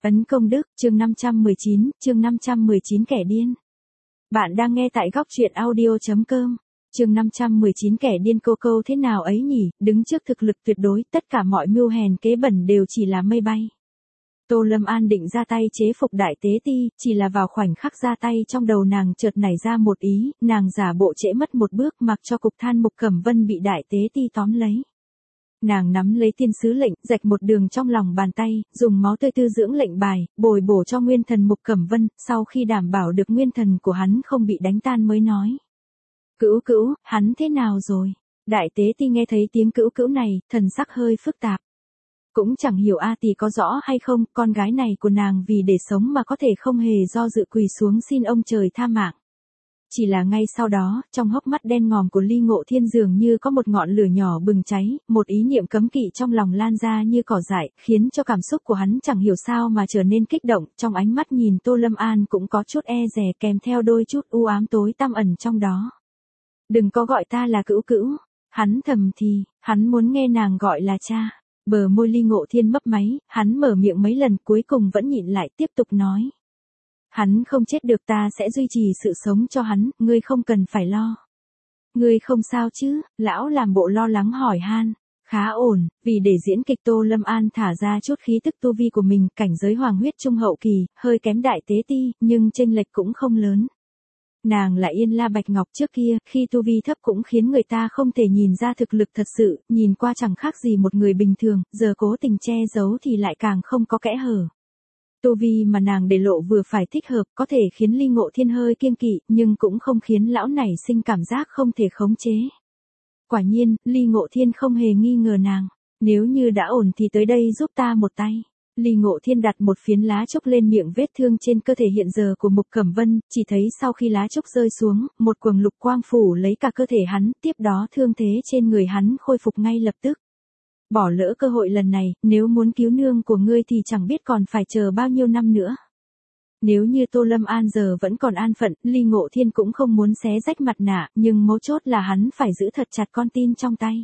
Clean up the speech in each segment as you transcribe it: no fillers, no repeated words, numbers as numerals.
Ấn công đức, chương 519 kẻ điên. Bạn đang nghe tại góc truyện audio.com. Chương 519 kẻ điên. Cô câu thế nào ấy nhỉ, đứng trước thực lực tuyệt đối, tất cả mọi mưu hèn kế bẩn đều chỉ là mây bay. Tô Lâm An định ra tay chế phục Đại Tế Ti, chỉ là vào khoảnh khắc ra tay trong đầu nàng chợt nảy ra một ý, nàng giả bộ trễ mất một bước mặc cho cục than Mục Cẩm Vân bị Đại Tế Ti tóm lấy. Nàng nắm lấy tiên sứ lệnh, rạch một đường trong lòng bàn tay, dùng máu tươi tư dưỡng lệnh bài, bồi bổ cho nguyên thần Mục Cẩm Vân, sau khi đảm bảo được nguyên thần của hắn không bị đánh tan mới nói. Cữu cữu, hắn thế nào rồi? Đại Tế Ti nghe thấy tiếng cữu cữu này, thần sắc hơi phức tạp. Cũng chẳng hiểu A Tỳ có rõ hay không, con gái này của nàng vì để sống mà có thể không hề do dự quỳ xuống xin ông trời tha mạng. Chỉ là ngay sau đó, trong hốc mắt đen ngòm của Ly Ngộ Thiên dường như có một ngọn lửa nhỏ bừng cháy, một ý niệm cấm kỵ trong lòng lan ra như cỏ dại, khiến cho cảm xúc của hắn chẳng hiểu sao mà trở nên kích động, trong ánh mắt nhìn Tô Lâm An cũng có chút e dè kèm theo đôi chút u ám tối tăm ẩn trong đó. Đừng có gọi ta là cữu cữu, hắn thầm thì, hắn muốn nghe nàng gọi là cha. Bờ môi Ly Ngộ Thiên mấp máy, hắn mở miệng mấy lần cuối cùng vẫn nhịn lại tiếp tục nói. Hắn không chết được, ta sẽ duy trì sự sống cho hắn, ngươi không cần phải lo. Ngươi không sao chứ? Lão làm bộ lo lắng hỏi han. Khá ổn, vì để diễn kịch Tô Lâm An thả ra chút khí tức tu vi của mình, cảnh giới hoàng huyết trung hậu kỳ, hơi kém Đại Tế Ti, nhưng chênh lệch cũng không lớn. Nàng là Yên La Bạch Ngọc trước kia, khi tu vi thấp cũng khiến người ta không thể nhìn ra thực lực thật sự, nhìn qua chẳng khác gì một người bình thường, giờ cố tình che giấu thì lại càng không có kẽ hở. Tu vi mà nàng để lộ vừa phải thích hợp, có thể khiến Ly Ngộ Thiên hơi kiêng kỵ, nhưng cũng không khiến lão nảy sinh cảm giác không thể khống chế. Quả nhiên, Ly Ngộ Thiên không hề nghi ngờ nàng. Nếu như đã ổn thì tới đây giúp ta một tay. Ly Ngộ Thiên đặt một phiến lá trúc lên miệng vết thương trên cơ thể hiện giờ của Mục Cẩm Vân, chỉ thấy sau khi lá trúc rơi xuống, một quầng lục quang phủ lấy cả cơ thể hắn, tiếp đó thương thế trên người hắn khôi phục ngay lập tức. Bỏ lỡ cơ hội lần này, nếu muốn cứu nương của ngươi thì chẳng biết còn phải chờ bao nhiêu năm nữa. Nếu như Tô Lâm An giờ vẫn còn an phận, Ly Ngộ Thiên cũng không muốn xé rách mặt nạ, nhưng mấu chốt là hắn phải giữ thật chặt con tin trong tay.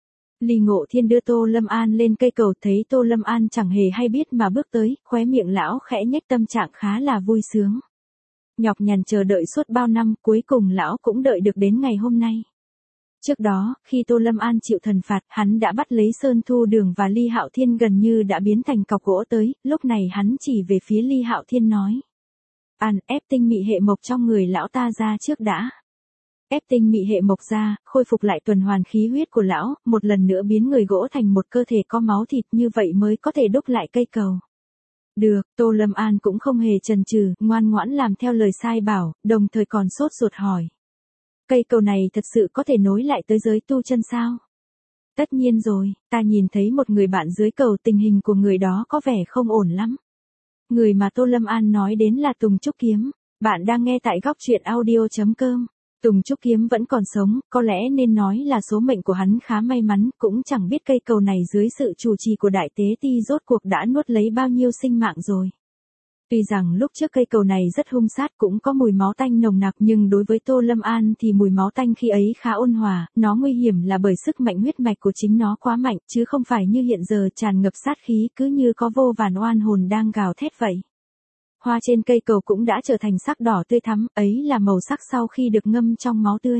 Ly Ngộ Thiên đưa Tô Lâm An lên cây cầu, thấy Tô Lâm An chẳng hề hay biết mà bước tới, khóe miệng lão khẽ nhếch, tâm trạng khá là vui sướng. Nhọc nhằn chờ đợi suốt bao năm, cuối cùng lão cũng đợi được đến ngày hôm nay. Trước đó, khi Tô Lâm An chịu thần phạt, hắn đã bắt lấy Sơn Thu Đường và Ly Hạo Thiên gần như đã biến thành cọc gỗ tới, lúc này hắn chỉ về phía Ly Hạo Thiên nói. An, ép tinh mị hệ mộc trong người lão ta ra trước đã. Ép tinh mị hệ mộc ra, khôi phục lại tuần hoàn khí huyết của lão, một lần nữa biến người gỗ thành một cơ thể có máu thịt, như vậy mới có thể đúc lại cây cầu. Được, Tô Lâm An cũng không hề chần chừ, ngoan ngoãn làm theo lời sai bảo, đồng thời còn sốt ruột hỏi. Cây cầu này thật sự có thể nối lại tới giới tu chân sao? Tất nhiên rồi, ta nhìn thấy một người bạn dưới cầu, tình hình của người đó có vẻ không ổn lắm. Người mà Tô Lâm An nói đến là Tùng Trúc Kiếm. Bạn đang nghe tại góc truyện audio.com. Tùng Trúc Kiếm vẫn còn sống, có lẽ nên nói là số mệnh của hắn khá may mắn, cũng chẳng biết cây cầu này dưới sự chủ trì của Đại Tế Ti rốt cuộc đã nuốt lấy bao nhiêu sinh mạng rồi. Tuy rằng lúc trước cây cầu này rất hung sát, cũng có mùi máu tanh nồng nặc, nhưng đối với Tô Lâm An thì mùi máu tanh khi ấy khá ôn hòa, nó nguy hiểm là bởi sức mạnh huyết mạch của chính nó quá mạnh, chứ không phải như hiện giờ tràn ngập sát khí, cứ như có vô vàn oan hồn đang gào thét vậy. Hoa trên cây cầu cũng đã trở thành sắc đỏ tươi thắm, ấy là màu sắc sau khi được ngâm trong máu tươi.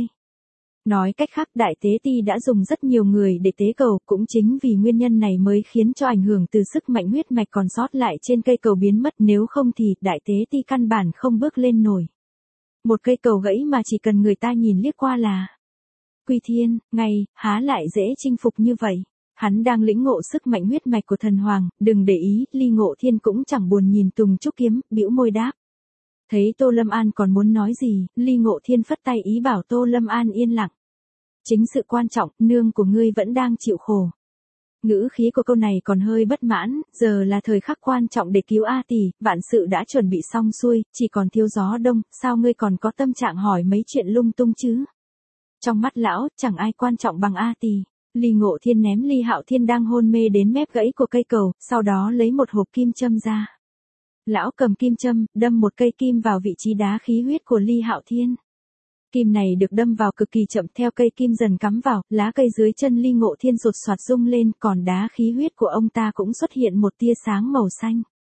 Nói cách khác, Đại Tế Ti đã dùng rất nhiều người để tế cầu, cũng chính vì nguyên nhân này mới khiến cho ảnh hưởng từ sức mạnh huyết mạch còn sót lại trên cây cầu biến mất, nếu không thì Đại Tế Ti căn bản không bước lên nổi. Một cây cầu gãy mà chỉ cần người ta nhìn liếc qua là Quy Thiên, ngay, há lại dễ chinh phục như vậy. Hắn đang lĩnh ngộ sức mạnh huyết mạch của thần hoàng, đừng để ý, Ly Ngộ Thiên cũng chẳng buồn nhìn Tùng Trúc Kiếm, bĩu môi đáp. Thấy Tô Lâm An còn muốn nói gì, Ly Ngộ Thiên phất tay ý bảo Tô Lâm An yên lặng. Chính sự quan trọng, nương của ngươi vẫn đang chịu khổ. Ngữ khí của câu này còn hơi bất mãn, giờ là thời khắc quan trọng để cứu A Tỳ, vạn sự đã chuẩn bị xong xuôi, chỉ còn thiếu gió đông, sao ngươi còn có tâm trạng hỏi mấy chuyện lung tung chứ? Trong mắt lão, chẳng ai quan trọng bằng A Tỳ. Ly Ngộ Thiên ném Ly Hạo Thiên đang hôn mê đến mép gãy của cây cầu, sau đó lấy một hộp kim châm ra. Lão cầm kim châm, đâm một cây kim vào vị trí đá khí huyết của Ly Hạo Thiên. Kim này được đâm vào cực kỳ chậm, theo cây kim dần cắm vào, lá cây dưới chân Ly Ngộ Thiên rụt soạt rung lên, còn đá khí huyết của ông ta cũng xuất hiện một tia sáng màu xanh.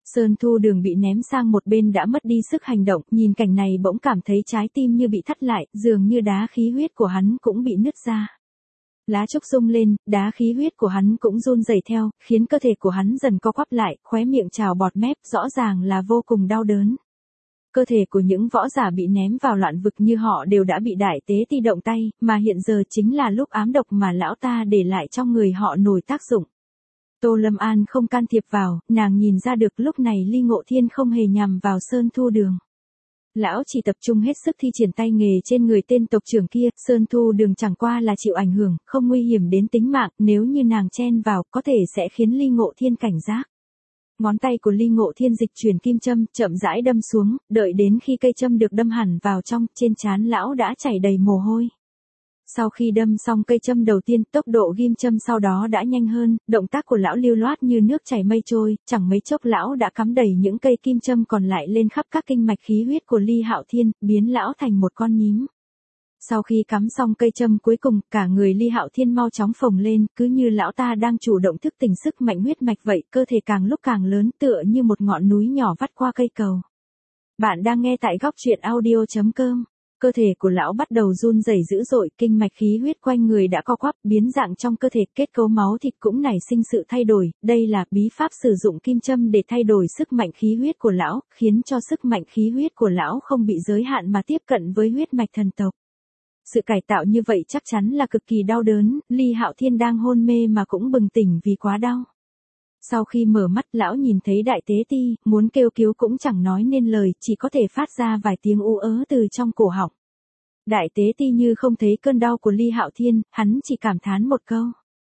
Sơn Thu Đường bị ném sang một bên đã mất đi sức hành động, nhìn cảnh này bỗng cảm thấy trái tim như bị thắt lại, dường như đá khí huyết của hắn cũng bị nứt ra. Lá trúc rung lên, đá khí huyết của hắn cũng run rẩy theo, khiến cơ thể của hắn dần co quắp lại, khóe miệng trào bọt mép, rõ ràng là vô cùng đau đớn. Cơ thể của những võ giả bị ném vào loạn vực như họ đều đã bị đại tế ti động tay, mà hiện giờ chính là lúc ám độc mà lão ta để lại trong người họ nổi tác dụng. Tô Lâm An không can thiệp vào, nàng nhìn ra được lúc này Ly Ngộ Thiên không hề nhằm vào Sơn Thu Đường. Lão chỉ tập trung hết sức thi triển tay nghề trên người tên tộc trưởng kia, Sơn Thu Đường chẳng qua là chịu ảnh hưởng, không nguy hiểm đến tính mạng, nếu như nàng chen vào, có thể sẽ khiến Ly Ngộ Thiên cảnh giác. Ngón tay của Ly Ngộ Thiên dịch chuyển kim châm, chậm rãi đâm xuống, đợi đến khi cây châm được đâm hẳn vào trong, trên trán lão đã chảy đầy mồ hôi. Sau khi đâm xong cây châm đầu tiên, tốc độ ghim châm sau đó đã nhanh hơn, động tác của lão lưu loát như nước chảy mây trôi, chẳng mấy chốc lão đã cắm đầy những cây kim châm còn lại lên khắp các kinh mạch khí huyết của Ly Hạo Thiên, biến lão thành một con nhím. Sau khi cắm xong cây châm cuối cùng, cả người Ly Hạo Thiên mau chóng phồng lên, cứ như lão ta đang chủ động thức tỉnh sức mạnh huyết mạch vậy, cơ thể càng lúc càng lớn tựa như một ngọn núi nhỏ vắt qua cây cầu. Bạn đang nghe tại góc truyện audio.com. Cơ thể của lão bắt đầu run rẩy dữ dội, kinh mạch khí huyết quanh người đã co quắp, biến dạng trong cơ thể, kết cấu máu thịt cũng nảy sinh sự thay đổi, đây là bí pháp sử dụng kim châm để thay đổi sức mạnh khí huyết của lão, khiến cho sức mạnh khí huyết của lão không bị giới hạn mà tiếp cận với huyết mạch thần tộc. Sự cải tạo như vậy chắc chắn là cực kỳ đau đớn, Ly Hạo Thiên đang hôn mê mà cũng bừng tỉnh vì quá đau. Sau khi mở mắt, lão nhìn thấy đại tế ti, muốn kêu cứu cũng chẳng nói nên lời, chỉ có thể phát ra vài tiếng ú ớ từ trong cổ họng. Đại tế ti như không thấy cơn đau của Ly Hạo Thiên, hắn chỉ cảm thán một câu.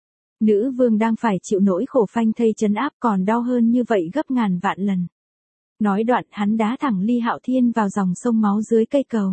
Nữ vương đang phải chịu nỗi khổ phanh thây trấn áp còn đau hơn như vậy gấp ngàn vạn lần. Nói đoạn hắn đá thẳng Ly Hạo Thiên vào dòng sông máu dưới cây cầu.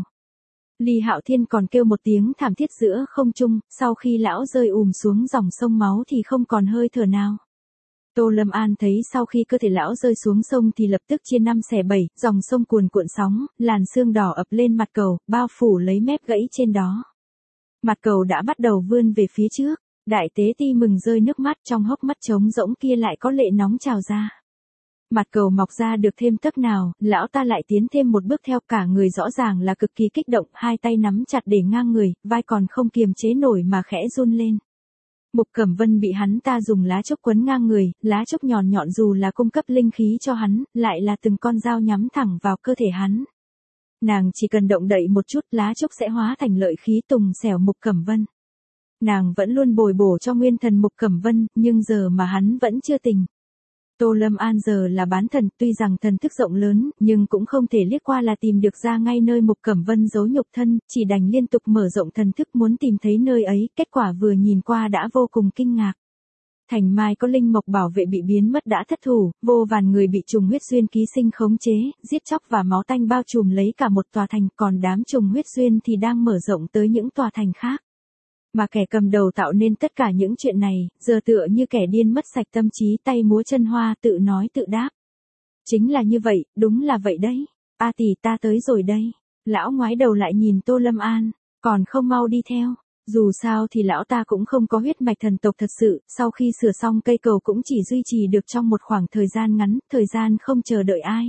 Ly Hạo Thiên còn kêu một tiếng thảm thiết giữa không trung, sau khi lão rơi xuống dòng sông máu thì không còn hơi thở nào. Tô Lâm An thấy sau khi cơ thể lão rơi xuống sông thì lập tức chia 5 xẻ 7, dòng sông cuồn cuộn sóng, làn sương đỏ ập lên mặt cầu, bao phủ lấy mép gãy trên đó. Mặt cầu đã bắt đầu vươn về phía trước, đại tế ti mừng rơi nước mắt, trong hốc mắt trống rỗng kia lại có lệ nóng trào ra. Mặt cầu mọc ra được thêm tấc nào, lão ta lại tiến thêm một bước theo, cả người rõ ràng là cực kỳ kích động, hai tay nắm chặt để ngang người, vai còn không kiềm chế nổi mà khẽ run lên. Mục Cẩm Vân bị hắn ta dùng lá trúc quấn ngang người, lá trúc nhọn nhọn dù là cung cấp linh khí cho hắn, lại là từng con dao nhắm thẳng vào cơ thể hắn. Nàng chỉ cần động đậy một chút, lá trúc sẽ hóa thành lợi khí tùng xẻo Mục Cẩm Vân. Nàng vẫn luôn bồi bổ cho nguyên thần Mục Cẩm Vân, nhưng giờ mà hắn vẫn chưa tỉnh. Tô Lâm An giờ là bán thần, tuy rằng thần thức rộng lớn, nhưng cũng không thể liếc qua là tìm được ra ngay nơi Mục Cẩm Vân giấu nhục thân, chỉ đành liên tục mở rộng thần thức muốn tìm thấy nơi ấy, kết quả vừa nhìn qua đã vô cùng kinh ngạc. Thành Mai có linh mộc bảo vệ bị biến mất đã thất thủ, vô vàn người bị trùng huyết duyên ký sinh khống chế, giết chóc và máu tanh bao trùm lấy cả một tòa thành, còn đám trùng huyết duyên thì đang mở rộng tới những tòa thành khác. Mà kẻ cầm đầu tạo nên tất cả những chuyện này, giờ tựa như kẻ điên mất sạch tâm trí, tay múa chân hoa, tự nói tự đáp. Chính là như vậy, đúng là vậy đấy. A tỷ, ta tới rồi đây. Lão ngoái đầu lại nhìn Tô Lâm An, còn không mau đi theo. Dù sao thì lão ta cũng không có huyết mạch thần tộc thật sự, sau khi sửa xong cây cầu cũng chỉ duy trì được trong một khoảng thời gian ngắn, thời gian không chờ đợi ai.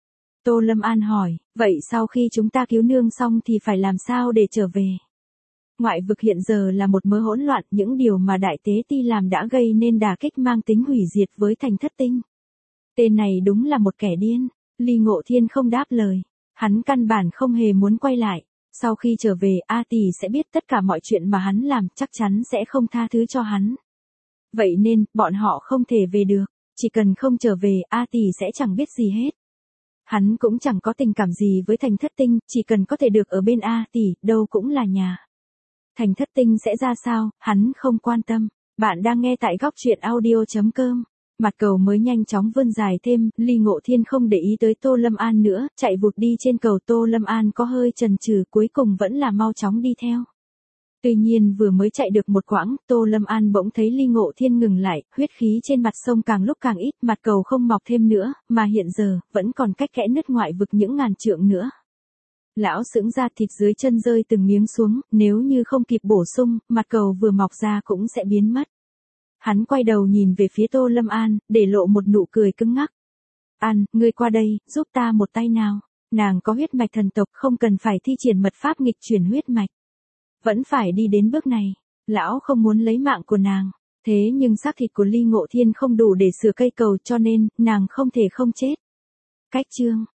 Tô Lâm An hỏi, vậy sau khi chúng ta cứu nương xong thì phải làm sao để trở về? Ngoại vực hiện giờ là một mớ hỗn loạn, những điều mà đại tế ti làm đã gây nên đả kích mang tính hủy diệt với thành thất tinh. Tên này đúng là một kẻ điên. Ly Ngộ Thiên không đáp lời. Hắn căn bản không hề muốn quay lại. Sau khi trở về, A Tỷ sẽ biết tất cả mọi chuyện mà hắn làm, chắc chắn sẽ không tha thứ cho hắn. Vậy nên, bọn họ không thể về được. Chỉ cần không trở về, A Tỷ sẽ chẳng biết gì hết. Hắn cũng chẳng có tình cảm gì với thành thất tinh, chỉ cần có thể được ở bên A Tỷ, đâu cũng là nhà. Thành thất tinh sẽ ra sao, hắn không quan tâm. Bạn đang nghe tại góc truyện audio.com. Mặt cầu mới nhanh chóng vươn dài thêm, Ly Ngộ Thiên không để ý tới Tô Lâm An nữa, chạy vụt đi trên cầu. Tô Lâm An có hơi chần chừ, cuối cùng vẫn là mau chóng đi theo. Tuy nhiên vừa mới chạy được một quãng, Tô Lâm An bỗng thấy Ly Ngộ Thiên ngừng lại, huyết khí trên mặt sông càng lúc càng ít, mặt cầu không mọc thêm nữa, mà hiện giờ, vẫn còn cách kẽ nứt ngoại vực những ngàn trượng nữa. Lão sững ra, thịt dưới chân rơi từng miếng xuống, nếu như không kịp bổ sung, mặt cầu vừa mọc ra cũng sẽ biến mất. Hắn quay đầu nhìn về phía Tô Lâm An, để lộ một nụ cười cứng ngắc. An, ngươi qua đây, giúp ta một tay nào. Nàng có huyết mạch thần tộc, không cần phải thi triển mật pháp nghịch chuyển huyết mạch. Vẫn phải đi đến bước này. Lão không muốn lấy mạng của nàng. Thế nhưng xác thịt của Ly Ngộ Thiên không đủ để sửa cây cầu cho nên, nàng không thể không chết. Cách chương